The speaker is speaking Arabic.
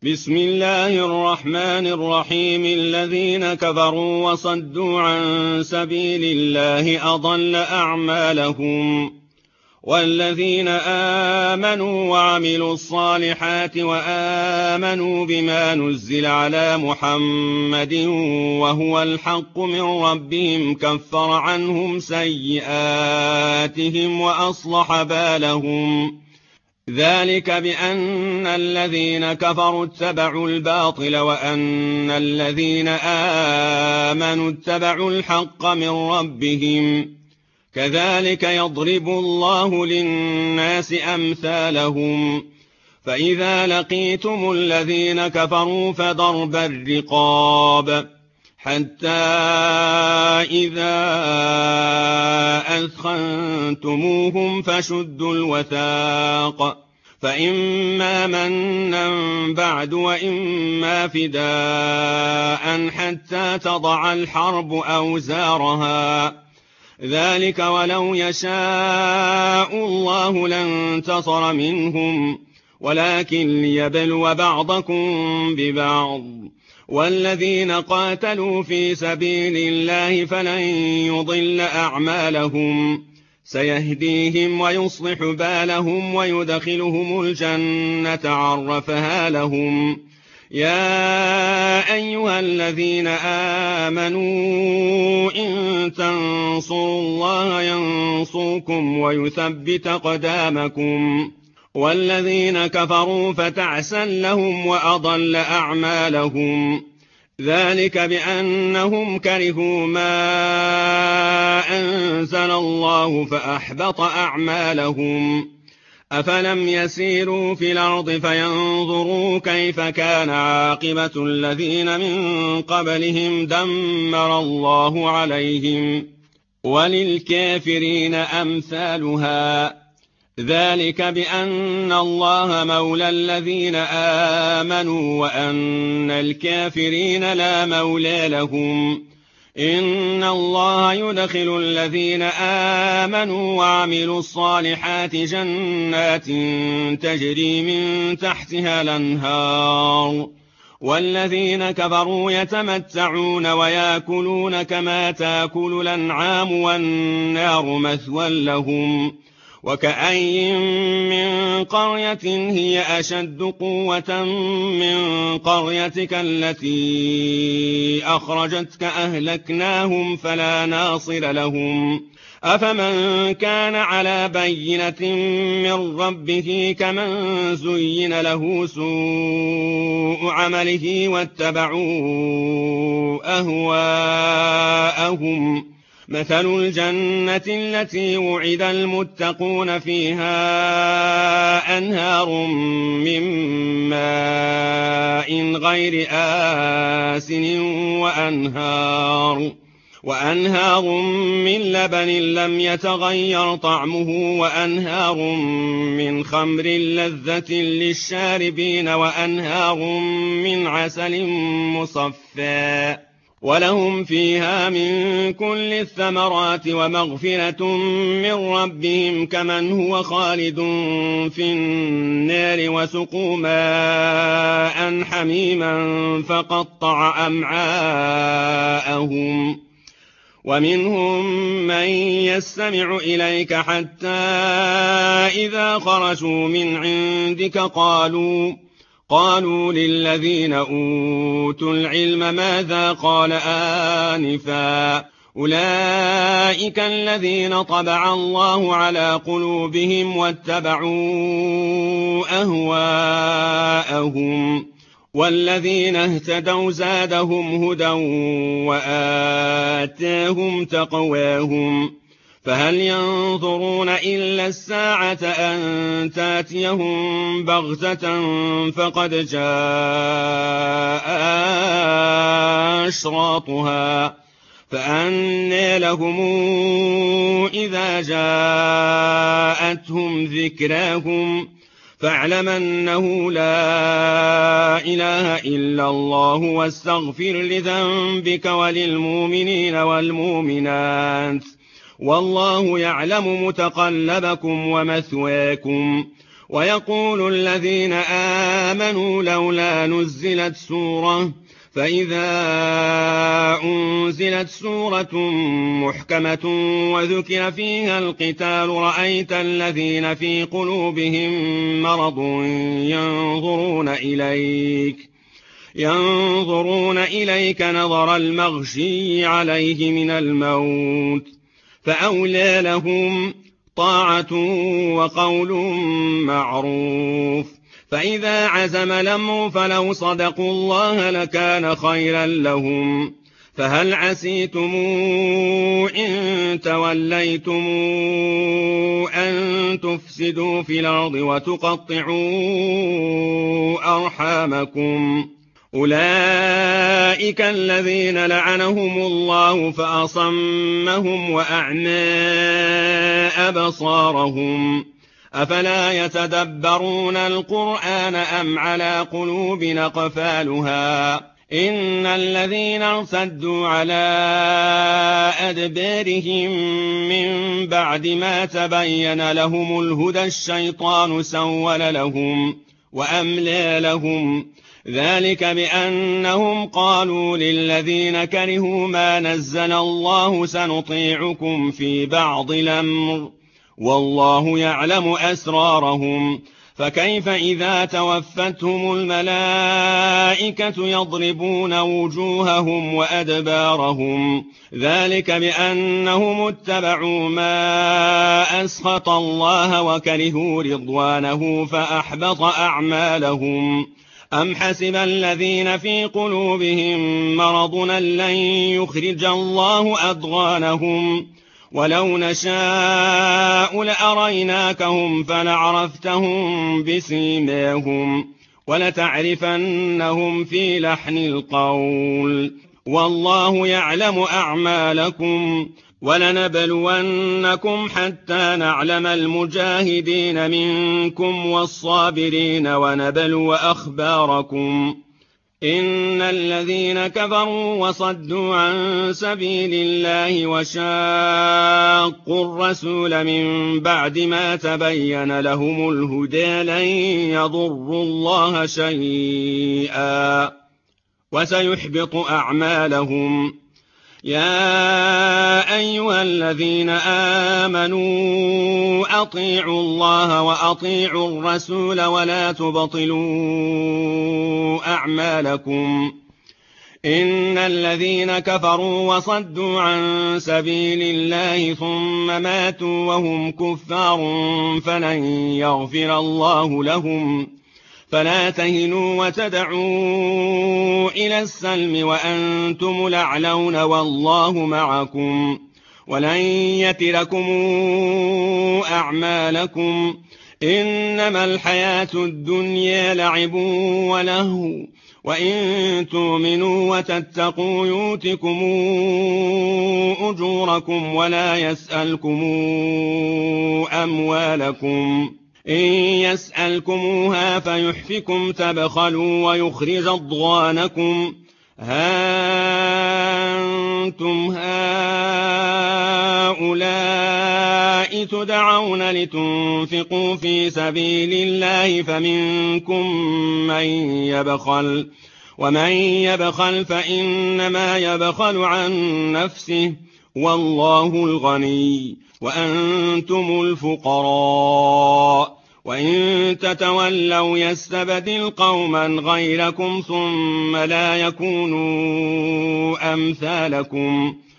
بسم الله الرحمن الرحيم. الذين كفروا وصدوا عن سبيل الله أضل أعمالهم، والذين آمنوا وعملوا الصالحات وآمنوا بما نزل على محمد وهو الحق من ربهم كفر عنهم سيئاتهم وأصلح بالهم. ذلك بأن الذين كفروا اتبعوا الباطل وأن الذين آمنوا اتبعوا الحق من ربهم. كذلك يضرب الله للناس أمثالهم. فإذا لقيتم الذين كفروا فضرب الرقاب حتى إذا أثخنتموهم فشدوا الوثاق، فإما منا بعد وإما فداء حتى تضع الحرب أوزارها. ذلك ولو يشاء الله لانتصر منهم، ولكن ليبلو بعضكم ببعض. والذين قاتلوا في سبيل الله فلن يضل أعمالهم، سيهديهم ويصلح بالهم ويدخلهم الجنة عرفها لهم. يا أيها الذين آمنوا إن تنصروا الله ينصركم ويثبت أقدامكم. والذين كفروا فتعسا لهم وأضل أعمالهم. ذلك بأنهم كرهوا ما أنزل الله فأحبط أعمالهم. أفلم يسيروا في الأرض فينظروا كيف كان عاقبة الذين من قبلهم دمر الله عليهم، وللكافرين أمثالها. ذلك بأن الله مولى الذين آمنوا وأن الكافرين لا مولى لهم. إن الله يدخل الذين آمنوا وعملوا الصالحات جنات تجري من تحتها الأنهار، والذين كفروا يتمتعون ويأكلون كما تأكل الأنعام والنار مثوى لهم. وكأين من قرية هي أشد قوة من قريتك التي أخرجتك أهلكناهم فلا ناصر لهم. أفمن كان على بينة من ربه كمن زين له سوء عمله واتبعوا أهواءهم. مثل الجنة التي وعد المتقون فيها أنهار من ماء غير آسن وأنهار من لبن لم يتغير طعمه وأنهار من خمر لذة للشاربين وأنهار من عسل مصفى ولهم فيها من كل الثمرات ومغفرة من ربهم كمن هو خالد في النار وسقوا ماء حميما فقطع أمعاءهم. ومنهم من يستمع إليك حتى إذا خرجوا من عندك قالوا للذين أوتوا العلم ماذا قال آنفا. أولئك الذين طبع الله على قلوبهم واتبعوا أهواءهم. والذين اهتدوا زادهم هدى وآتاهم تقواهم. فهل ينظرون إلا الساعة أن تأتيهم بغتة فقد جاء أشراطها فأنى لهم إذا جاءتهم ذكراهم. فاعلم أنه لا إله إلا الله واستغفر لذنبك وللمؤمنين والمؤمنات والله يعلم متقلبكم ومثواكم. ويقول الذين آمنوا لولا نزلت سورة فإذا أنزلت سورة محكمة وذكر فيها القتال رأيت الذين في قلوبهم مرض ينظرون إليك نظر المغشي عليه من الموت فأولى لهم طاعة وقول معروف فإذا عزم الأمر فلو صدقوا الله لكان خيرا لهم فهل عسيتم إن توليتم أن تفسدوا في الأرض وتقطعوا أرحامكم أولئك الذين لعنهم الله فأصمهم وأعمى أبصارهم أفلا يتدبرون القرآن أم على قلوب أقفالها إن الذين ارتدوا على أدبارهم من بعد ما تبين لهم الهدى الشيطان سول لهم وأملى لهم ذلك بأنهم قالوا للذين كرهوا ما نزل الله سنطيعكم في بعض الأمر والله يعلم أسرارهم فكيف إذا توفتهم الملائكة يضربون وجوههم وأدبارهم ذلك بأنهم اتبعوا ما أسخط الله وكرهوا رضوانه فأحبط أعمالهم أم حسب الذين في قلوبهم مرض لن يخرج الله أضغانهم ولو نشاء لأريناكهم فلعرفتهم بسيماهم ولتعرفنهم في لحن القول والله يعلم أعمالكم ولنبلونكم حتى نعلم المجاهدين منكم والصابرين ونبلو أخباركم إن الذين كفروا وصدوا عن سبيل الله وشاقوا الرسول من بعد ما تبين لهم الهدى لن يضروا الله شيئا وسيحبط أعمالهم يا أيها الذين آمنوا أطيعوا الله وأطيعوا الرسول ولا تبطلوا أعمالكم إن الذين كفروا وصدوا عن سبيل الله ثم ماتوا وهم كفار فلن يغفر الله لهم فلا تهنوا وتدعوا إلى السلم وأنتم الأعلون والله معكم ولن يتركم أعمالكم إنما الحياة الدنيا لعب ولهو وإن تؤمنوا وتتقوا يؤتكم أجوركم ولا يسألكم أموالكم إن يسألكموها فيحفكم تبخلوا ويخرج أضغانكم ها أنتم هؤلاء تدعون لتنفقوا في سبيل الله فمنكم من يبخل ومن يبخل فإنما يبخل عن نفسه والله الغني وأنتم الفقراء وإن تتولوا يستبدل قوما غيركم ثم لا يكونوا أمثالكم